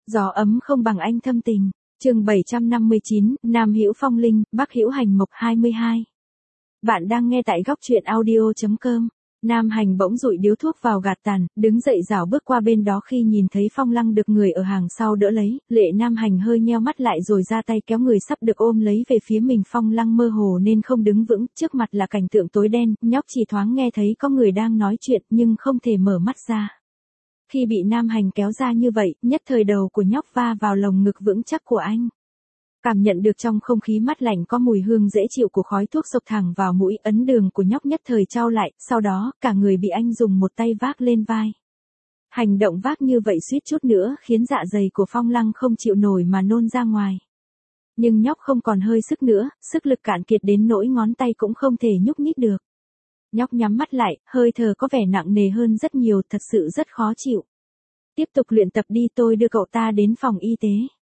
Gió ấm không bằng anh thâm tình. Chương 759, Nam hữu phong linh, Bắc hữu hành mộc 22. Bạn đang nghe tại góc truyện audio.com. Nam Hành bỗng dụi điếu thuốc vào gạt tàn, đứng dậy rảo bước qua bên đó khi nhìn thấy Phong Lăng được người ở hàng sau đỡ lấy, Lệ Nam Hành hơi nheo mắt lại rồi ra tay kéo người sắp được ôm lấy về phía mình. Phong Lăng mơ hồ nên không đứng vững, trước mặt là cảnh tượng tối đen, nhóc chỉ thoáng nghe thấy có người đang nói chuyện nhưng không thể mở mắt ra. Khi bị Nam Hành kéo ra như vậy, nhất thời đầu của nhóc va vào lồng ngực vững chắc của anh. Cảm nhận được trong không khí mát lạnh có mùi hương dễ chịu của khói thuốc xộc thẳng vào mũi, ấn đường của nhóc nhất thời chau lại, sau đó, cả người bị anh dùng một tay vác lên vai. Hành động vác như vậy suýt chút nữa khiến dạ dày của Phong Lăng không chịu nổi mà nôn ra ngoài. Nhưng nhóc không còn hơi sức nữa, sức lực cạn kiệt đến nỗi ngón tay cũng không thể nhúc nhích được. Nhóc nhắm mắt lại, hơi thở có vẻ nặng nề hơn rất nhiều, thật sự rất khó chịu. Tiếp tục luyện tập đi, tôi đưa cậu ta đến phòng y tế.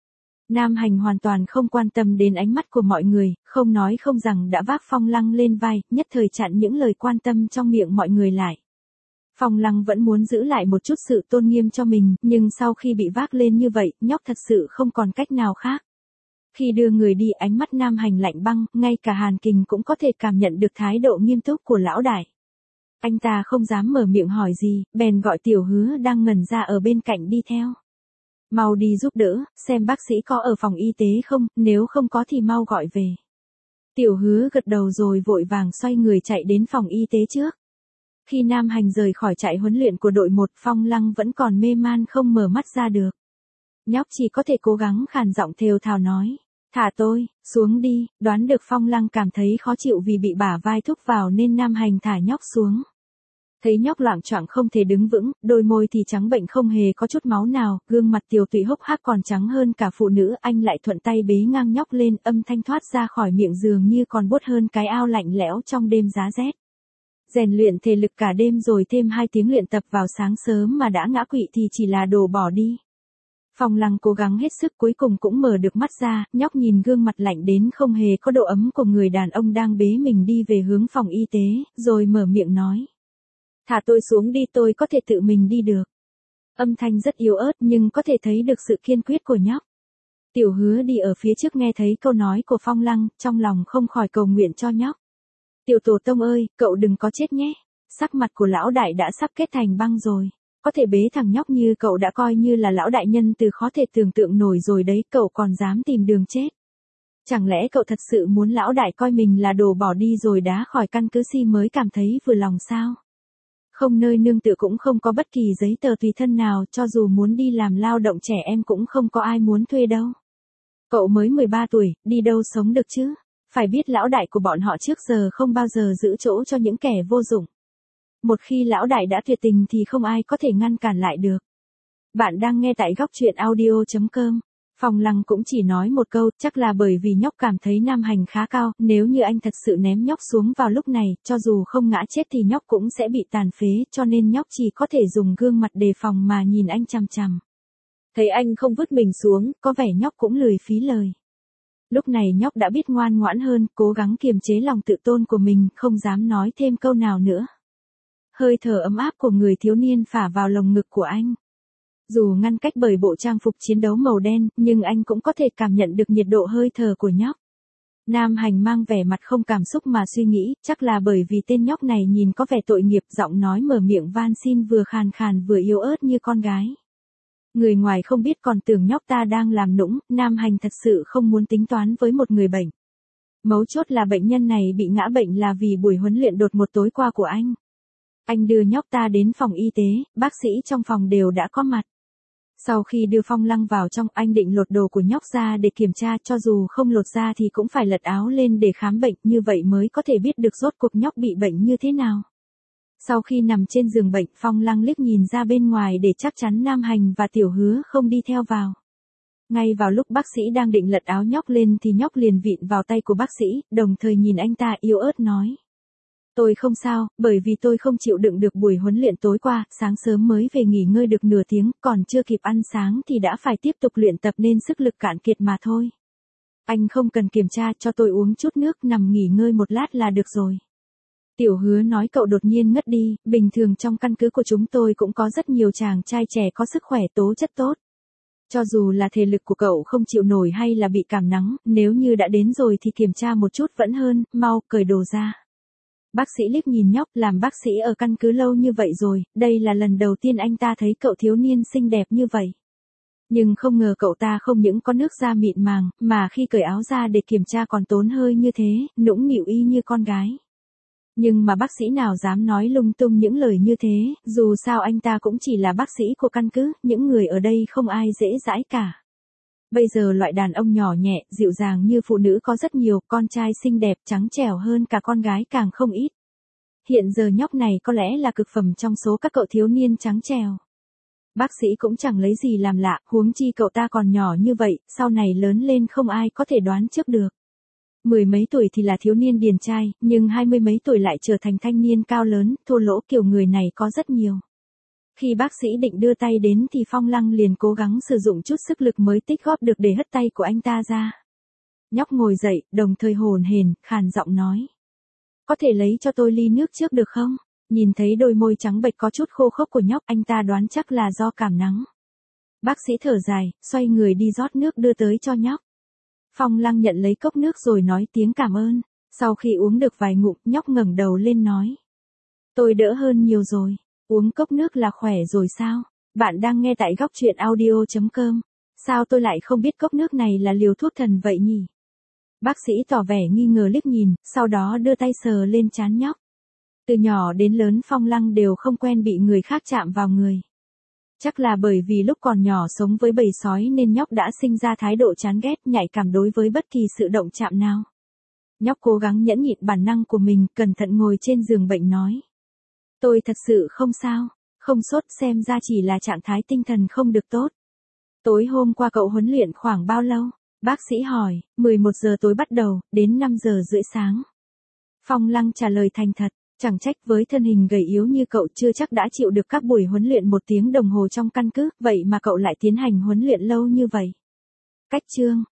Nam Hành hoàn toàn không quan tâm đến ánh mắt của mọi người, không nói không rằng đã vác Phong Lăng lên vai, nhất thời chặn những lời quan tâm trong miệng mọi người lại. Phong Lăng vẫn muốn giữ lại một chút sự tôn nghiêm cho mình, nhưng sau khi bị vác lên như vậy, nhóc thật sự không còn cách nào khác. Khi đưa người đi, ánh mắt Nam Hành lạnh băng, ngay cả Hàn Kình cũng có thể cảm nhận được thái độ nghiêm túc của lão đại. Anh ta không dám mở miệng hỏi gì, bèn gọi Tiểu Hứa đang ngẩn ra ở bên cạnh đi theo. Mau đi giúp đỡ, xem bác sĩ có ở phòng y tế không, nếu không có thì mau gọi về. Tiểu Hứa gật đầu rồi vội vàng xoay người chạy đến phòng y tế trước. Khi Nam Hành rời khỏi trại huấn luyện của đội 1, Phong Lăng vẫn còn mê man không mở mắt ra được. Nhóc chỉ có thể cố gắng khàn giọng thều thào nói, thả tôi, xuống đi. Đoán được Phong Lăng cảm thấy khó chịu vì bị bả vai thúc vào nên Nam Hành thả nhóc xuống. Thấy nhóc loạng choạng không thể đứng vững, đôi môi thì trắng bệnh không hề có chút máu nào, gương mặt tiều tụy hốc hác còn trắng hơn cả phụ nữ, anh lại thuận tay bế ngang nhóc lên, âm thanh thoát ra khỏi miệng dường như còn buốt hơn cái ao lạnh lẽo trong đêm giá rét. Rèn luyện thể lực cả đêm rồi thêm 2 tiếng luyện tập vào sáng sớm mà đã ngã quỵ thì chỉ là đồ bỏ đi. Phong Lăng cố gắng hết sức cuối cùng cũng mở được mắt ra, nhóc nhìn gương mặt lạnh đến không hề có độ ấm của người đàn ông đang bế mình đi về hướng phòng y tế, rồi mở miệng nói. Thả tôi xuống đi, tôi có thể tự mình đi được. Âm thanh rất yếu ớt nhưng có thể thấy được sự kiên quyết của nhóc. Tiểu Hứa đi ở phía trước nghe thấy câu nói của Phong Lăng, trong lòng không khỏi cầu nguyện cho nhóc. Tiểu tổ tông ơi, cậu đừng có chết nhé. Sắc mặt của lão đại đã sắp kết thành băng rồi. Có thể bế thằng nhóc như cậu đã coi như là lão đại nhân từ khó thể tưởng tượng nổi rồi đấy, cậu còn dám tìm đường chết. Chẳng lẽ cậu thật sự muốn lão đại coi mình là đồ bỏ đi rồi đá khỏi căn cứ Si mới cảm thấy vừa lòng sao? Không nơi nương tựa cũng không có bất kỳ giấy tờ tùy thân nào, cho dù muốn đi làm lao động trẻ em cũng không có ai muốn thuê đâu. Cậu mới 13 tuổi, đi đâu sống được chứ? Phải biết lão đại của bọn họ trước giờ không bao giờ giữ chỗ cho những kẻ vô dụng. Một khi lão đại đã tuyệt tình thì không ai có thể ngăn cản lại được. Bạn đang nghe tại góc truyện audio.com. Phong Lăng cũng chỉ nói một câu, chắc là bởi vì nhóc cảm thấy Nam Hành khá cao, nếu như anh thật sự ném nhóc xuống vào lúc này, cho dù không ngã chết thì nhóc cũng sẽ bị tàn phế, cho nên nhóc chỉ có thể dùng gương mặt đề phòng mà nhìn anh chằm chằm. Thấy anh không vứt mình xuống, có vẻ nhóc cũng lười phí lời. Lúc này nhóc đã biết ngoan ngoãn hơn, cố gắng kiềm chế lòng tự tôn của mình, không dám nói thêm câu nào nữa. Hơi thở ấm áp của người thiếu niên phả vào lồng ngực của anh. Dù ngăn cách bởi bộ trang phục chiến đấu màu đen, nhưng anh cũng có thể cảm nhận được nhiệt độ hơi thở của nhóc. Nam Hành mang vẻ mặt không cảm xúc mà suy nghĩ, chắc là bởi vì tên nhóc này nhìn có vẻ tội nghiệp, giọng nói mở miệng van xin vừa khàn khàn vừa yếu ớt như con gái. Người ngoài không biết còn tưởng nhóc ta đang làm nũng, Nam Hành thật sự không muốn tính toán với một người bệnh. Mấu chốt là bệnh nhân này bị ngã bệnh là vì buổi huấn luyện đột ngột tối qua của anh. Anh đưa nhóc ta đến phòng y tế, bác sĩ trong phòng đều đã có mặt. Sau khi đưa Phong Lăng vào trong, anh định lột đồ của nhóc ra để kiểm tra, cho dù không lột ra thì cũng phải lật áo lên để khám bệnh, như vậy mới có thể biết được rốt cuộc nhóc bị bệnh như thế nào. Sau khi nằm trên giường bệnh, Phong Lăng liếc nhìn ra bên ngoài để chắc chắn Nam Hành và Tiểu Hứa không đi theo vào. Ngay vào lúc bác sĩ đang định lật áo nhóc lên thì nhóc liền vịn vào tay của bác sĩ, đồng thời nhìn anh ta yếu ớt nói. Tôi không sao, bởi vì tôi không chịu đựng được buổi huấn luyện tối qua, sáng sớm mới về nghỉ ngơi được nửa tiếng, còn chưa kịp ăn sáng thì đã phải tiếp tục luyện tập nên sức lực cạn kiệt mà thôi. Anh không cần kiểm tra, cho tôi uống chút nước, nằm nghỉ ngơi một lát là được rồi. Tiểu Hứa nói cậu đột nhiên ngất đi, bình thường trong căn cứ của chúng tôi cũng có rất nhiều chàng trai trẻ có sức khỏe tố chất tốt. Cho dù là thể lực của cậu không chịu nổi hay là bị cảm nắng, nếu như đã đến rồi thì kiểm tra một chút vẫn hơn, mau, cởi đồ ra. Bác sĩ liếc nhìn nhóc, làm bác sĩ ở căn cứ lâu như vậy rồi, đây là lần đầu tiên anh ta thấy cậu thiếu niên xinh đẹp như vậy. Nhưng không ngờ cậu ta không những có nước da mịn màng, mà khi cởi áo ra để kiểm tra còn tốn hơi như thế, nũng nịu y như con gái. Nhưng mà bác sĩ nào dám nói lung tung những lời như thế, dù sao anh ta cũng chỉ là bác sĩ của căn cứ, những người ở đây không ai dễ dãi cả. Bây giờ loại đàn ông nhỏ nhẹ, dịu dàng như phụ nữ có rất nhiều, con trai xinh đẹp trắng trẻo hơn cả con gái càng không ít. Hiện giờ nhóc này có lẽ là cực phẩm trong số các cậu thiếu niên trắng trẻo. Bác sĩ cũng chẳng lấy gì làm lạ, huống chi cậu ta còn nhỏ như vậy, sau này lớn lên không ai có thể đoán trước được. 10 mấy tuổi thì là thiếu niên điển trai, nhưng 20 mấy tuổi lại trở thành thanh niên cao lớn, thô lỗ kiểu người này có rất nhiều. Khi bác sĩ định đưa tay đến thì Phong Lăng liền cố gắng sử dụng chút sức lực mới tích góp được để hất tay của anh ta ra. Nhóc ngồi dậy, đồng thời hồn hển, khàn giọng nói. Có thể lấy cho tôi ly nước trước được không? Nhìn thấy đôi môi trắng bệch có chút khô khốc của nhóc, anh ta đoán chắc là do cảm nắng. Bác sĩ thở dài, xoay người đi rót nước đưa tới cho nhóc. Phong Lăng nhận lấy cốc nước rồi nói tiếng cảm ơn. Sau khi uống được vài ngụm, nhóc ngẩng đầu lên nói. Tôi đỡ hơn nhiều rồi. Uống cốc nước là khỏe rồi sao? Bạn đang nghe tại góc truyện audio.com. Sao tôi lại không biết cốc nước này là liều thuốc thần vậy nhỉ? Bác sĩ tỏ vẻ nghi ngờ liếc nhìn, sau đó đưa tay sờ lên trán nhóc. Từ nhỏ đến lớn Phong Lăng đều không quen bị người khác chạm vào người. Chắc là bởi vì lúc còn nhỏ sống với bầy sói nên nhóc đã sinh ra thái độ chán ghét, nhạy cảm đối với bất kỳ sự động chạm nào. Nhóc cố gắng nhẫn nhịn bản năng của mình, cẩn thận ngồi trên giường bệnh nói. Tôi thật sự không sao, không sốt, xem ra chỉ là trạng thái tinh thần không được tốt. Tối hôm qua cậu huấn luyện khoảng bao lâu? Bác sĩ hỏi. 11 giờ tối bắt đầu, đến 5 giờ rưỡi sáng. Phong Lăng trả lời thành thật. Chẳng trách với thân hình gầy yếu như cậu chưa chắc đã chịu được các buổi huấn luyện 1 tiếng đồng hồ trong căn cứ, vậy mà cậu lại tiến hành huấn luyện lâu như vậy. Cách chương